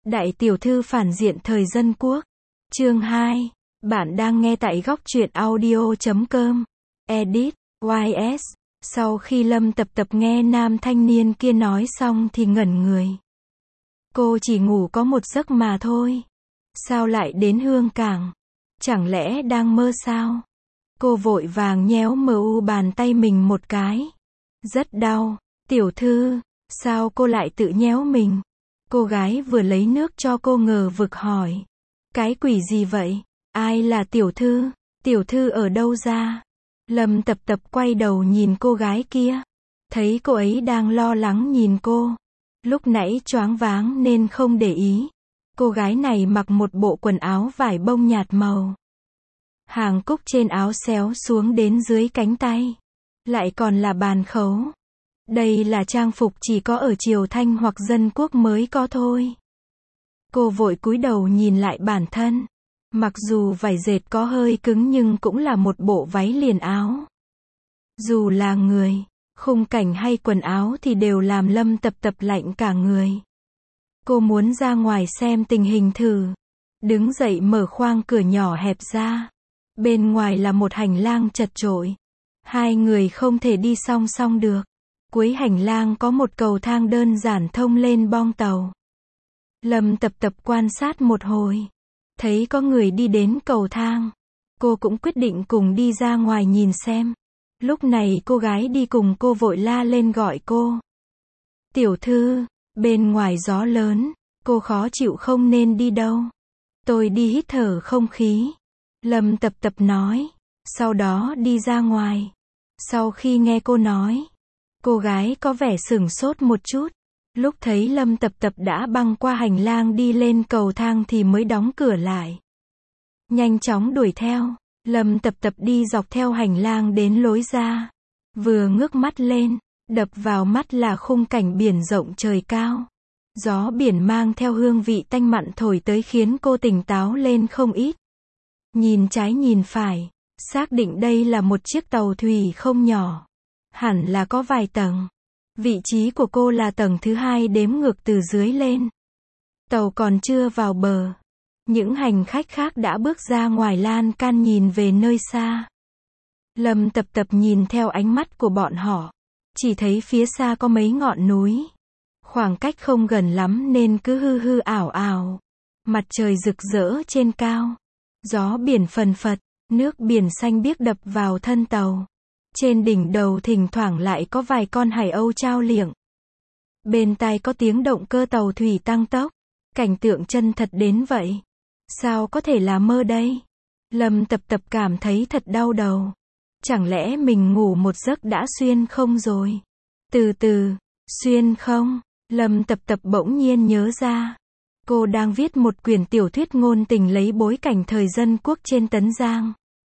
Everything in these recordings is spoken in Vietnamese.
Đại tiểu thư phản diện thời dân quốc. Chương 2. Bạn đang nghe tại góc truyện audio.com. Edit, YS. Sau khi Lâm Tập Tập nghe nam thanh niên kia nói xong thì ngẩn người. Cô chỉ ngủ có một giấc mà thôi. Sao lại đến Hương Cảng? Chẳng lẽ đang mơ sao? Cô vội vàng nhéo bàn tay mình một cái. Rất đau. Tiểu thư, sao cô lại tự nhéo mình? Cô gái vừa lấy nước cho cô ngờ vực hỏi. Cái quỷ gì vậy? Ai là tiểu thư? Tiểu thư ở đâu ra? Lâm Tập Tập quay đầu nhìn cô gái kia. Thấy cô ấy đang lo lắng nhìn cô. Lúc nãy choáng váng nên không để ý. Cô gái này mặc một bộ quần áo vải bông nhạt màu. Hàng cúc trên áo xéo xuống đến dưới cánh tay. Lại còn là bàn khấu. Đây là trang phục chỉ có ở triều Thanh hoặc dân quốc mới có thôi. Cô vội cúi đầu nhìn lại bản thân. Mặc dù vải dệt có hơi cứng nhưng cũng là một bộ váy liền áo. Dù là người, khung cảnh hay quần áo thì đều làm Lâm Tập Tập lạnh cả người. Cô muốn ra ngoài xem tình hình thử. Đứng dậy mở khoang cửa nhỏ hẹp ra. Bên ngoài là một hành lang chật chội. Hai người không thể đi song song được. Cuối hành lang có một cầu thang đơn giản thông lên boong tàu. Lâm Tập Tập quan sát một hồi. Thấy có người đi đến cầu thang. Cô cũng quyết định cùng đi ra ngoài nhìn xem. Lúc này cô gái đi cùng cô vội la lên gọi cô. Tiểu thư, bên ngoài gió lớn, cô khó chịu không nên đi đâu. Tôi đi hít thở không khí. Lâm Tập Tập nói. Sau đó đi ra ngoài. Sau khi nghe cô nói, cô gái có vẻ sửng sốt một chút. Lúc thấy Lâm Tập Tập đã băng qua hành lang đi lên cầu thang thì mới đóng cửa lại. Nhanh chóng đuổi theo, Lâm Tập Tập đi dọc theo hành lang đến lối ra. Vừa ngước mắt lên, đập vào mắt là khung cảnh biển rộng trời cao. Gió biển mang theo hương vị tanh mặn thổi tới khiến cô tỉnh táo lên không ít. Nhìn trái nhìn phải, xác định đây là một chiếc tàu thủy không nhỏ. Hẳn là có vài tầng. Vị trí của cô là tầng thứ 2 đếm ngược từ dưới lên. Tàu còn chưa vào bờ. Những hành khách khác đã bước ra ngoài lan can nhìn về nơi xa. Lâm Tập Tập nhìn theo ánh mắt của bọn họ. Chỉ thấy phía xa có mấy ngọn núi. Khoảng cách không gần lắm nên cứ hư hư ảo ảo. Mặt trời rực rỡ trên cao. Gió biển phần phật, nước biển xanh biếc đập vào thân tàu. Trên đỉnh đầu thỉnh thoảng lại có vài con hải âu chao liệng. Bên tai có tiếng động cơ tàu thủy tăng tốc. Cảnh tượng chân thật đến vậy. Sao có thể là mơ đây? Lâm Tập Tập cảm thấy thật đau đầu. Chẳng lẽ mình ngủ một giấc đã xuyên không rồi? Từ từ, xuyên không? Lâm Tập Tập bỗng nhiên nhớ ra. Cô đang viết một quyển tiểu thuyết ngôn tình lấy bối cảnh thời dân quốc trên Tấn Giang.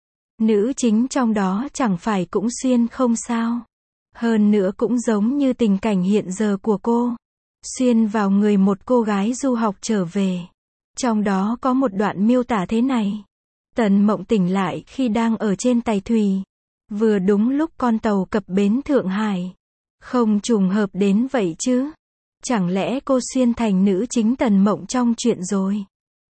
Nữ chính trong đó chẳng phải cũng xuyên không sao. Hơn nữa cũng giống như tình cảnh hiện giờ của cô. Xuyên vào người một cô gái du học trở về. Trong đó có một đoạn miêu tả thế này. Tần Mộng tỉnh lại khi đang ở trên tài thủy. Vừa đúng lúc con tàu cập bến Thượng Hải. Không trùng hợp đến vậy chứ. Chẳng lẽ cô xuyên thành nữ chính Tần Mộng trong chuyện rồi.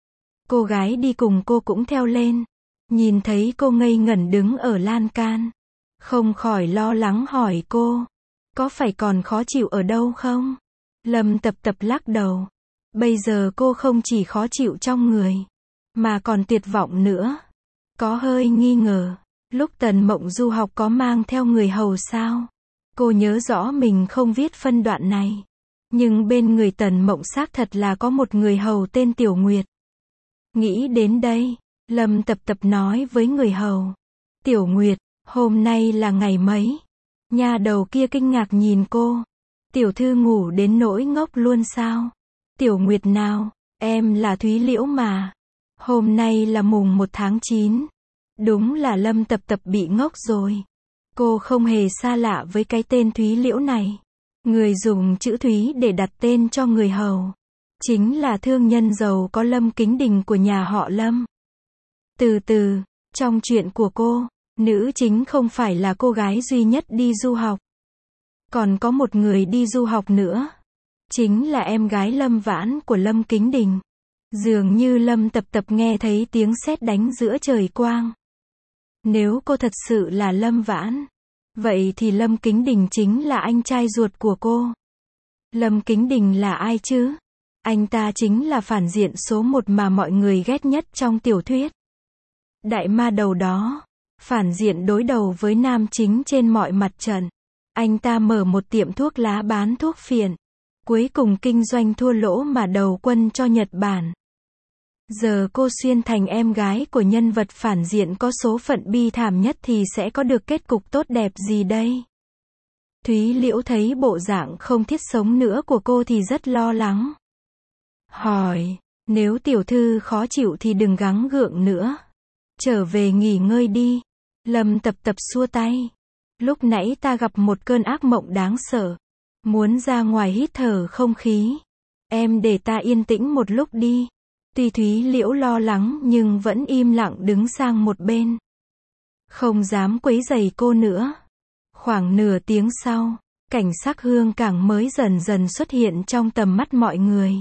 Cô gái đi cùng cô cũng theo lên. Nhìn thấy cô ngây ngẩn đứng ở lan can. Không khỏi lo lắng hỏi cô. Có phải còn khó chịu ở đâu không? Lâm Tập Tập lắc đầu. Bây giờ cô không chỉ khó chịu trong người. Mà còn tuyệt vọng nữa. Có hơi nghi ngờ. Lúc Tần Mộng du học có mang theo người hầu sao? Cô nhớ rõ mình không viết phân đoạn này. Nhưng bên người Tần Mộng xác thật là có một người hầu tên Tiểu Nguyệt. Nghĩ đến đây. Lâm Tập Tập nói với người hầu. Tiểu Nguyệt, hôm nay là ngày mấy? Nha đầu kia kinh ngạc nhìn cô. Tiểu thư ngủ đến nỗi ngốc luôn sao? Tiểu Nguyệt nào, em là Thúy Liễu mà. Hôm nay là mùng 1 tháng 9. Đúng là Lâm Tập Tập bị ngốc rồi. Cô không hề xa lạ với cái tên Thúy Liễu này. Người dùng chữ Thúy để đặt tên cho người hầu. Chính là thương nhân giàu có Lâm Kính Đình của nhà họ Lâm. Từ từ, trong chuyện của cô, nữ chính không phải là cô gái duy nhất đi du học. Còn có một người đi du học nữa. chính là em gái Lâm Vãn của Lâm Kính Đình. Dường như Lâm Tập Tập nghe thấy tiếng sét đánh giữa trời quang. Nếu cô thật sự là Lâm Vãn, vậy thì Lâm Kính Đình chính là anh trai ruột của cô. Lâm Kính Đình là ai chứ? Anh ta chính là phản diện số 1 mà mọi người ghét nhất trong tiểu thuyết. Đại ma đầu đó, phản diện đối đầu với nam chính trên mọi mặt trận. Anh ta mở một tiệm thuốc lá bán thuốc phiện. Cuối cùng kinh doanh thua lỗ mà đầu quân cho Nhật Bản. Giờ cô xuyên thành em gái của nhân vật phản diện có số phận bi thảm nhất thì sẽ có được kết cục tốt đẹp gì đây? Thúy Liễu thấy bộ dạng không thiết sống nữa của cô thì rất lo lắng. Hỏi, nếu tiểu thư khó chịu thì đừng gắng gượng nữa. Trở về nghỉ ngơi đi. Lâm Tập Tập xua tay. Lúc nãy ta gặp một cơn ác mộng đáng sợ. Muốn ra ngoài hít thở không khí. Em để ta yên tĩnh một lúc đi. Tuy Thúy Liễu lo lắng nhưng vẫn im lặng đứng sang một bên. Không dám quấy rầy cô nữa. Khoảng nửa tiếng sau, cảnh sắc Hương Cảng mới dần dần xuất hiện trong tầm mắt mọi người.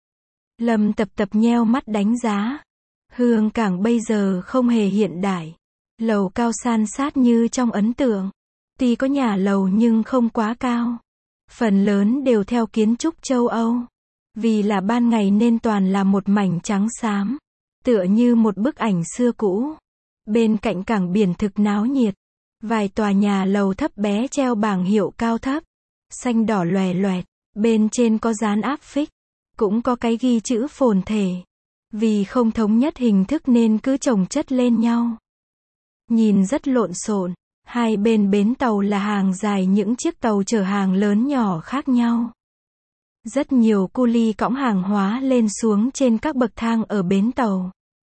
Lâm Tập Tập nheo mắt đánh giá. Hương Cảng bây giờ không hề hiện đại. Lầu cao san sát như trong ấn tượng. Tuy có nhà lầu nhưng không quá cao. Phần lớn đều theo kiến trúc châu Âu. Vì là ban ngày nên toàn là một mảnh trắng xám. Tựa như một bức ảnh xưa cũ. Bên cạnh cảng biển thực náo nhiệt. Vài tòa nhà lầu thấp bé treo bảng hiệu cao thấp. Xanh đỏ lòe loẹt. Bên trên có dán áp phích. Cũng có cái ghi chữ phồn thể. Vì không thống nhất hình thức nên cứ chồng chất lên nhau. Nhìn rất lộn xộn. Hai bên bến tàu là hàng dài những chiếc tàu chở hàng lớn nhỏ khác nhau. Rất nhiều cu li cõng hàng hóa lên xuống trên các bậc thang ở bến tàu.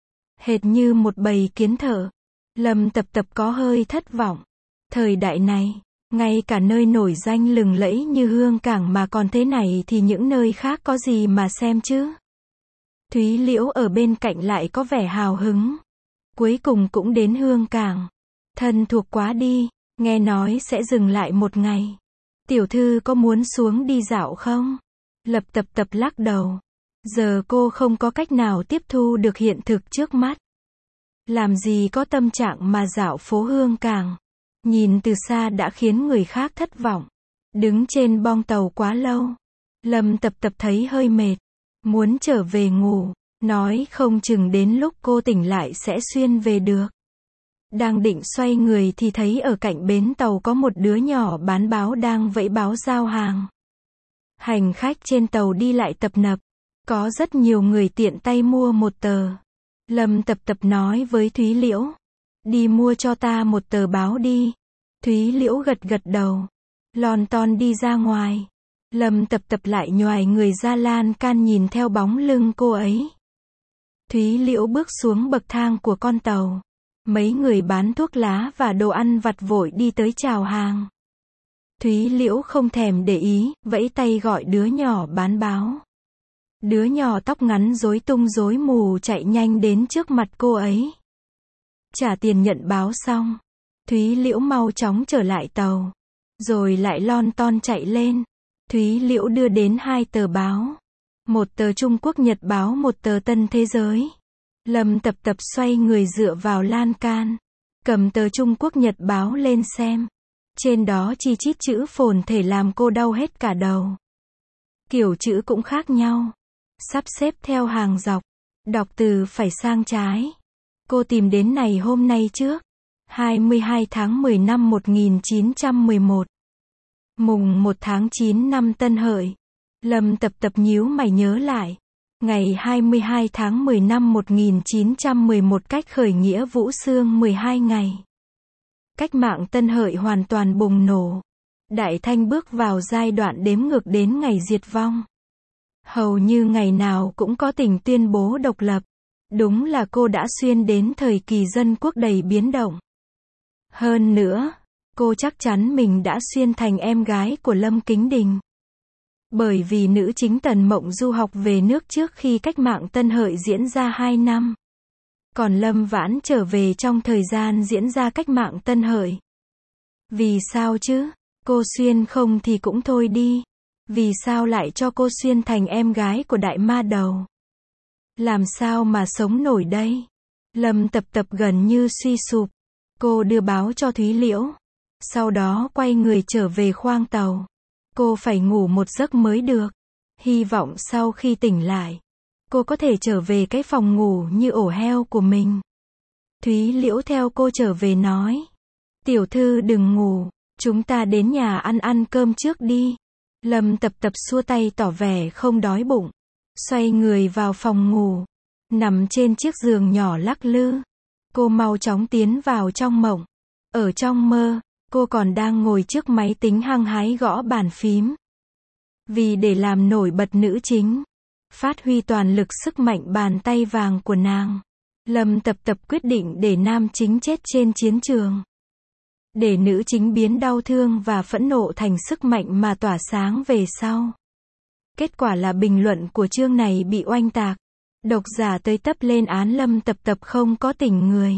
Hệt như một bầy kiến thợ. Lâm Tập Tập có hơi thất vọng. Thời đại này, ngay cả nơi nổi danh lừng lẫy như Hương Cảng mà còn thế này thì những nơi khác có gì mà xem chứ? Thúy Liễu ở bên cạnh lại có vẻ hào hứng. Cuối cùng cũng đến Hương Cảng. Thân thuộc quá đi, nghe nói sẽ dừng lại một ngày. Tiểu thư có muốn xuống đi dạo không? Lập Tập Tập lắc đầu. Giờ cô không có cách nào tiếp thu được hiện thực trước mắt. Làm gì có tâm trạng mà dạo phố Hương Cảng. Nhìn từ xa đã khiến người khác thất vọng. Đứng trên bong tàu quá lâu. Lâm Tập Tập thấy hơi mệt. Muốn trở về ngủ. Nói không chừng đến lúc cô tỉnh lại sẽ xuyên về được. Đang định xoay người thì thấy ở cạnh bến tàu có một đứa nhỏ bán báo đang vẫy báo giao hàng. Hành khách trên tàu đi lại tấp nập. Có rất nhiều người tiện tay mua một tờ. Lâm Tập Tập nói với Thúy Liễu. Đi mua cho ta một tờ báo đi. Thúy Liễu gật gật đầu. Lon ton đi ra ngoài. Lâm Tập Tập lại nhoài người ra lan can nhìn theo bóng lưng cô ấy. Thúy Liễu bước xuống bậc thang của con tàu. Mấy người bán thuốc lá và đồ ăn vặt vội đi tới chào hàng. Thúy Liễu không thèm để ý, vẫy tay gọi đứa nhỏ bán báo. Đứa nhỏ tóc ngắn rối tung rối mù chạy nhanh đến trước mặt cô ấy. Trả tiền nhận báo xong, Thúy Liễu mau chóng trở lại tàu. Rồi lại lon ton chạy lên. Thúy Liễu đưa đến 2 tờ báo. Một tờ Trung Quốc Nhật báo, một tờ Tân Thế Giới. Lâm Tập Tập xoay người dựa vào lan can. Cầm tờ Trung Quốc Nhật báo lên xem. Trên đó chi chít chữ phồn thể làm cô đau hết cả đầu. Kiểu chữ cũng khác nhau. Sắp xếp theo hàng dọc. Đọc từ phải sang trái. Cô tìm đến này hôm nay trước. 22 tháng 10 năm 1911. Mùng 1 tháng 9 năm Tân Hợi. Lâm Tập Tập nhíu mày nhớ lại. Ngày 22 tháng 10 năm 1911 cách khởi nghĩa Vũ Xương 12 ngày. Cách mạng Tân Hợi hoàn toàn bùng nổ. Đại Thanh bước vào giai đoạn đếm ngược đến ngày diệt vong. Hầu như ngày nào cũng có tình tuyên bố độc lập. Đúng là cô đã xuyên đến thời kỳ dân quốc đầy biến động. Hơn nữa, cô chắc chắn mình đã xuyên thành em gái của Lâm Kính Đình. Bởi vì nữ chính Tần Mộng du học về nước trước khi cách mạng Tân Hợi diễn ra 2 năm. Còn Lâm Vãn trở về trong thời gian diễn ra cách mạng Tân Hợi. Vì sao chứ? Cô xuyên không thì cũng thôi đi. Vì sao lại cho cô xuyên thành em gái của đại ma đầu? Làm sao mà sống nổi đây? Lâm Tập Tập gần như suy sụp. Cô đưa báo cho Thúy Liễu. Sau đó quay người trở về khoang tàu. Cô phải ngủ một giấc mới được. Hy vọng sau khi tỉnh lại, cô có thể trở về cái phòng ngủ như ổ heo của mình. Thúy Liễu theo cô trở về nói. Tiểu thư đừng ngủ, chúng ta đến nhà ăn cơm trước đi. Lâm Tập Tập xua tay tỏ vẻ không đói bụng. Xoay người vào phòng ngủ. Nằm trên chiếc giường nhỏ lắc lư. Cô mau chóng tiến vào trong mộng. Ở trong mơ, cô còn đang ngồi trước máy tính hăng hái gõ bàn phím. Vì để làm nổi bật nữ chính, phát huy toàn lực sức mạnh bàn tay vàng của nàng, Lâm Tập Tập quyết định để nam chính chết trên chiến trường. Để nữ chính biến đau thương và phẫn nộ thành sức mạnh mà tỏa sáng về sau. Kết quả là bình luận của chương này bị oanh tạc. Độc giả tới tấp lên án Lâm Tập Tập không có tình người.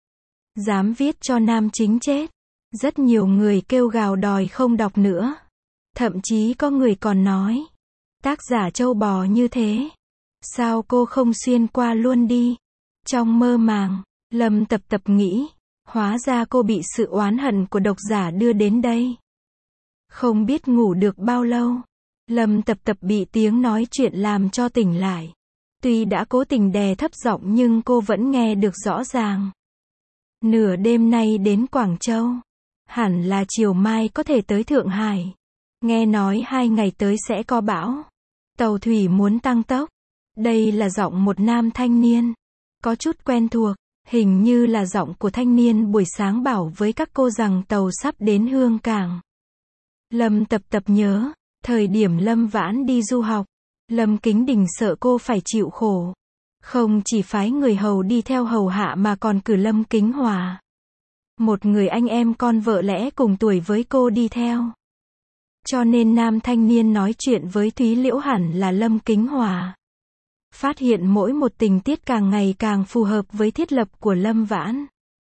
Dám viết cho nam chính chết. Rất nhiều người kêu gào đòi không đọc nữa. Thậm chí có người còn nói. Tác giả trâu bò như thế. Sao cô không xuyên qua luôn đi? Trong mơ màng, Lâm Tập Tập nghĩ. Hóa ra cô bị sự oán hận của độc giả đưa đến đây. Không biết ngủ được bao lâu. Lâm Tập Tập bị tiếng nói chuyện làm cho tỉnh lại. Tuy đã cố tình đè thấp giọng nhưng cô vẫn nghe được rõ ràng. Nửa đêm nay đến Quảng Châu. Hẳn là chiều mai có thể tới Thượng Hải. Nghe nói 2 ngày tới sẽ có bão. Tàu thủy muốn tăng tốc. Đây là giọng một nam thanh niên. Có chút quen thuộc. Hình như là giọng của thanh niên buổi sáng bảo với các cô rằng tàu sắp đến Hương Cảng. Lâm Tập Tập nhớ. Thời điểm Lâm Vãn đi du học. Lâm Kính Đình sợ cô phải chịu khổ. Không chỉ phái người hầu đi theo hầu hạ mà còn cử Lâm Kính Hòa. Một người anh em con vợ lẽ cùng tuổi với cô đi theo. Cho nên nam thanh niên nói chuyện với Thúy Liễu hẳn là Lâm Kính Hòa. Phát hiện mỗi một tình tiết càng ngày càng phù hợp với thiết lập của Lâm Vãn.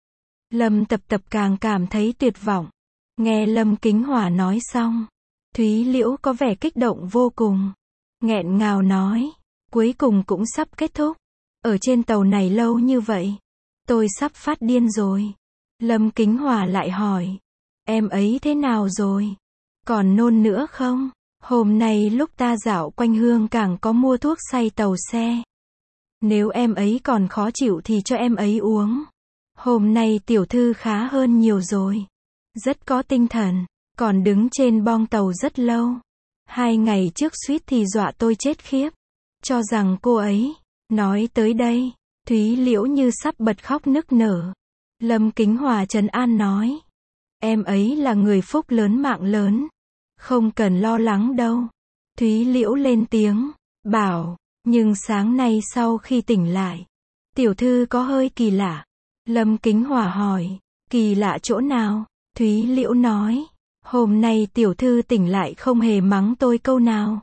Lâm Tập Tập càng cảm thấy tuyệt vọng. Nghe Lâm Kính Hòa nói xong, Thúy Liễu có vẻ kích động vô cùng. Nghẹn ngào nói, cuối cùng cũng sắp kết thúc. Ở trên tàu này lâu như vậy, tôi sắp phát điên rồi. Lâm Kính Hòa lại hỏi, em ấy thế nào rồi? Còn nôn nữa không? Hôm nay lúc ta dạo quanh Hương Cảng có mua thuốc xay tàu xe. Nếu em ấy còn khó chịu thì cho em ấy uống. Hôm nay tiểu thư khá hơn nhiều rồi. Rất có tinh thần, còn đứng trên bong tàu rất lâu. 2 ngày trước suýt thì dọa tôi chết khiếp. Cho rằng cô ấy. Nói tới đây, Thúy Liễu như sắp bật khóc nức nở. Lâm Kính Hòa trấn an nói. Em ấy là người phúc lớn mạng lớn. Không cần lo lắng đâu. Thúy Liễu lên tiếng, bảo, nhưng sáng nay sau khi tỉnh lại, tiểu thư có hơi kỳ lạ. Lâm Kính Hòa hỏi, kỳ lạ chỗ nào? Thúy Liễu nói, hôm nay tiểu thư tỉnh lại không hề mắng tôi câu nào.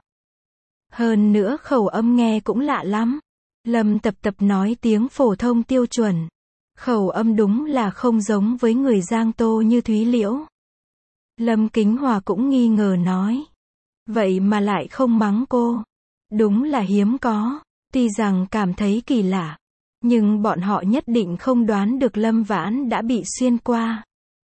Hơn nữa khẩu âm nghe cũng lạ lắm. Lâm Tập Tập nói tiếng phổ thông tiêu chuẩn. Khẩu âm đúng là không giống với người Giang Tô như Thúy Liễu. Lâm Kính Hòa cũng nghi ngờ nói. Vậy mà lại không mắng cô. Đúng là hiếm có. Tuy rằng cảm thấy kỳ lạ, nhưng bọn họ nhất định không đoán được Lâm Vãn đã bị xuyên qua.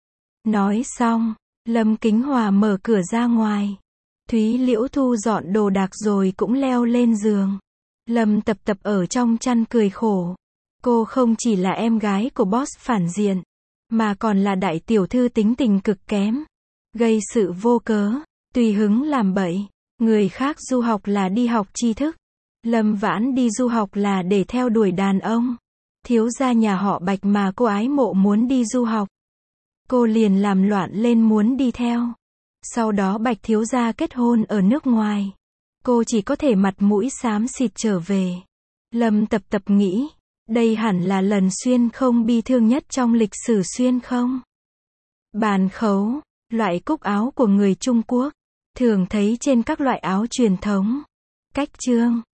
Nói xong, Lâm Kính Hòa mở cửa ra ngoài. Thúy Liễu thu dọn đồ đạc rồi cũng leo lên giường. Lâm Tập Tập ở trong chăn cười khổ. Cô không chỉ là em gái của boss phản diện, mà còn là đại tiểu thư tính tình cực kém. Gây sự vô cớ, tùy hứng làm bậy. Người khác du học là đi học tri thức. Lâm Vãn đi du học là để theo đuổi đàn ông. Thiếu gia nhà họ Bạch mà cô ái mộ muốn đi du học. Cô liền làm loạn lên muốn đi theo. Sau đó Bạch thiếu gia kết hôn ở nước ngoài. Cô chỉ có thể mặt mũi xám xịt trở về. Lâm Tập Tập nghĩ, đây hẳn là lần xuyên không bi thương nhất trong lịch sử xuyên không. Bàn khấu, loại cúc áo của người Trung Quốc, thường thấy trên các loại áo truyền thống. Cách chương